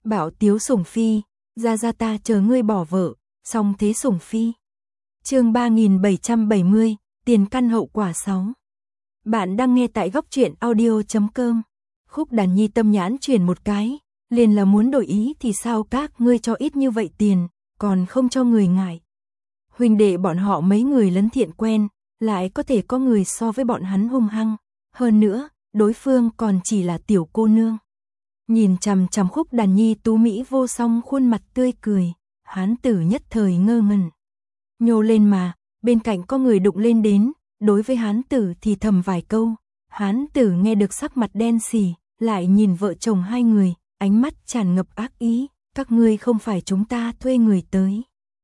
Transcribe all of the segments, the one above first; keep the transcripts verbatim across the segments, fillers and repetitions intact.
Bảo tiếu sủng phi, ra ra ta chờ ngươi bỏ vợ, song thế sủng phi. Chương ba nghìn bảy trăm bảy mươi, tiền căn hậu quả sáu. Bạn đang nghe tại góc truyện audio chấm com. Khúc Đàn Nhi tâm nhãn chuyển một cái, liền là muốn đổi ý thì sao các ngươi cho ít như vậy tiền, còn không cho người ngại. Huynh đệ bọn họ mấy người lấn thiện quen, lại có thể có người so với bọn hắn hung hăng. Hơn nữa, đối phương còn chỉ là tiểu cô nương. Nhìn chằm chằm Khúc Đàn Nhi tú mỹ vô song khuôn mặt tươi cười, hán tử nhất thời ngơ ngẩn. Nhô lên mà, bên cạnh có người đụng lên đến, đối với hán tử thì thầm vài câu. Hán tử nghe được sắc mặt đen xì, lại nhìn vợ chồng hai người, ánh mắt tràn ngập ác ý. Các ngươi không phải chúng ta thuê người tới.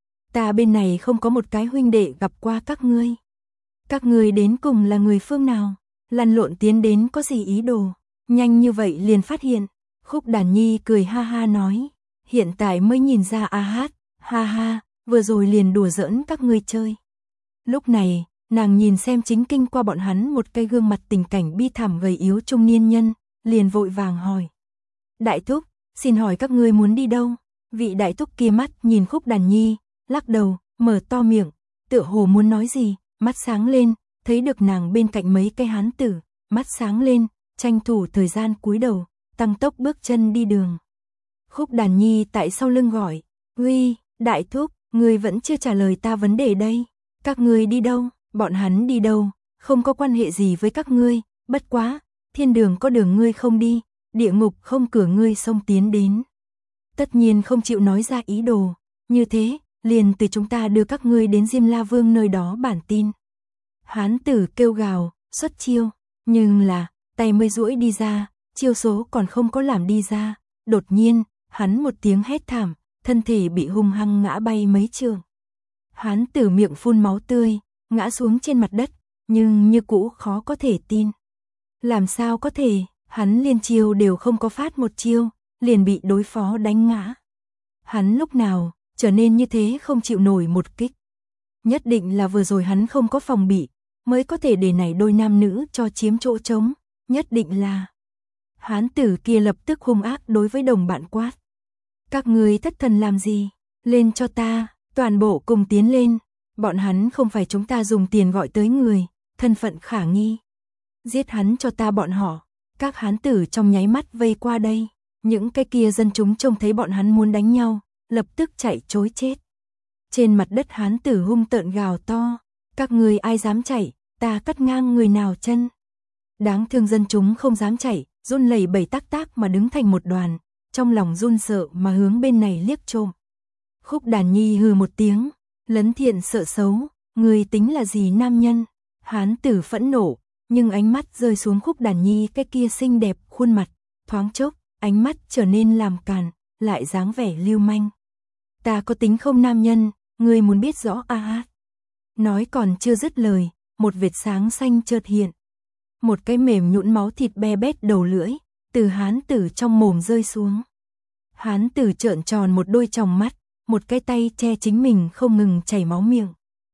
Ta bên này không có một cái huynh đệ gặp qua các ngươi. Các ngươi đến cùng là người phương nào? Lăn lộn tiến đến có gì ý đồ? Nhanh như vậy liền phát hiện. Khúc Đàn Nhi cười ha ha nói. Hiện tại mới nhìn ra a hát, ha ha, vừa rồi liền đùa giỡn các ngươi chơi. Lúc này, nàng nhìn xem chính kinh qua bọn hắn một cái gương mặt tình cảnh bi thảm gầy yếu trung niên nhân, liền vội vàng hỏi. Đại thúc, xin hỏi các ngươi muốn đi đâu? Vị đại thúc kia mắt nhìn Khúc Đàn Nhi, lắc đầu, mở to miệng, tựa hồ muốn nói gì, mắt sáng lên, thấy được nàng bên cạnh mấy cái hán tử, mắt sáng lên, tranh thủ thời gian cúi đầu, tăng tốc bước chân đi đường. Khúc Đàn Nhi tại sau lưng gọi, uy, đại thúc, ngươi vẫn chưa trả lời ta vấn đề đây. Các ngươi đi đâu? Bọn hắn đi đâu? Không có quan hệ gì với các ngươi, bất quá, thiên đường có đường ngươi không đi, địa ngục không cửa ngươi xông tiến đến. Tất nhiên không chịu nói ra ý đồ, như thế, liền từ chúng ta đưa các ngươi đến Diêm La Vương nơi đó bản tin. Hán tử kêu gào, xuất chiêu, nhưng là, tay mới duỗi đi ra, chiêu số còn không có làm đi ra, đột nhiên, hắn một tiếng hét thảm, thân thể bị hung hăng ngã bay mấy trường. Hán tử miệng phun máu tươi, ngã xuống trên mặt đất, nhưng như cũ khó có thể tin. Làm sao có thể, hắn liên chiêu đều không có phát một chiêu, liền bị đối phó đánh ngã. Hắn lúc nào trở nên như thế không chịu nổi một kích. Nhất định là vừa rồi hắn không có phòng bị, mới có thể để này đôi nam nữ cho chiếm chỗ trống, nhất định là. Hán tử kia lập tức hung ác đối với đồng bạn quát. Các ngươi thất thần làm gì? Lên cho ta, toàn bộ cùng tiến lên. Bọn hắn không phải chúng ta dùng tiền gọi tới người, thân phận khả nghi. Giết hắn cho ta bọn họ. Các hán tử trong nháy mắt vây qua đây. Những cái kia dân chúng trông thấy bọn hắn muốn đánh nhau, lập tức chạy trối chết. Trên mặt đất hán tử hung tợn gào to. Các người ai dám chạy, ta cắt ngang người nào chân. Đáng thương dân chúng không dám chạy, run lẩy bẩy tác tác mà đứng thành một đoàn, trong lòng run sợ mà hướng bên này liếc trộm. Khúc Đàn Nhi hừ một tiếng, lấn thiện sợ xấu, người tính là gì nam nhân? Hán tử phẫn nộ, nhưng ánh mắt rơi xuống Khúc Đàn Nhi cái kia xinh đẹp khuôn mặt, thoáng chốc, ánh mắt trở nên làm càn, lại dáng vẻ lưu manh. Ta có tính không nam nhân, ngươi muốn biết rõ a hát. Nói còn chưa dứt lời, một vệt sáng xanh chợt hiện. Một cái mềm nhũn máu thịt be bét đầu lưỡi, từ hán tử trong mồm rơi xuống. Hán tử trợn tròn một đôi tròng mắt, một cái tay che chính mình không ngừng chảy máu miệng.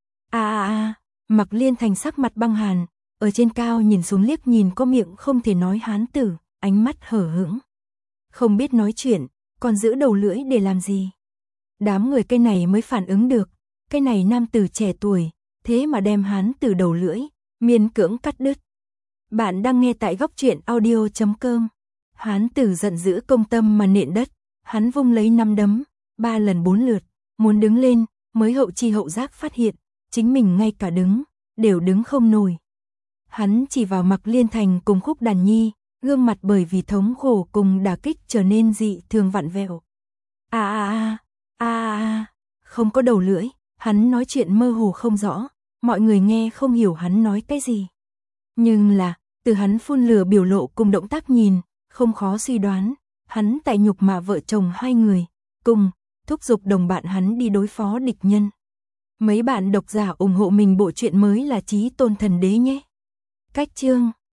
A a a, Mặc Liên Thành sắc mặt băng hàn, ở trên cao nhìn xuống liếc nhìn có miệng không thể nói hán tử, ánh mắt hở hững. Không biết nói chuyện, còn giữ đầu lưỡi để làm gì? Đám người cái này mới phản ứng được, cái này nam tử trẻ tuổi, thế mà đem hán tử đầu lưỡi, miễn cưỡng cắt đứt. Bạn đang nghe tại góc truyện audio chấm com. Hán tử giận dữ công tâm mà nện đất, hắn vung lấy năm đấm, ba lần bốn lượt, muốn đứng lên, mới hậu chi hậu giác phát hiện, chính mình ngay cả đứng, đều đứng không nổi. Hắn chỉ vào Mặc Liên Thành cùng Khúc Đàn Nhi, gương mặt bởi vì thống khổ cùng đả kích trở nên dị thường vặn vẹo. A a a, a a, không có đầu lưỡi, hắn nói chuyện mơ hồ không rõ, mọi người nghe không hiểu hắn nói cái gì. Nhưng là, từ hắn phun lửa biểu lộ cùng động tác nhìn, không khó suy đoán, hắn tại nhục mạ vợ chồng hai người, cùng, thúc giục đồng bạn hắn đi đối phó địch nhân. Mấy bạn độc giả ủng hộ mình bộ truyện mới là Chí Tôn Thần Đế nhé. Cách chương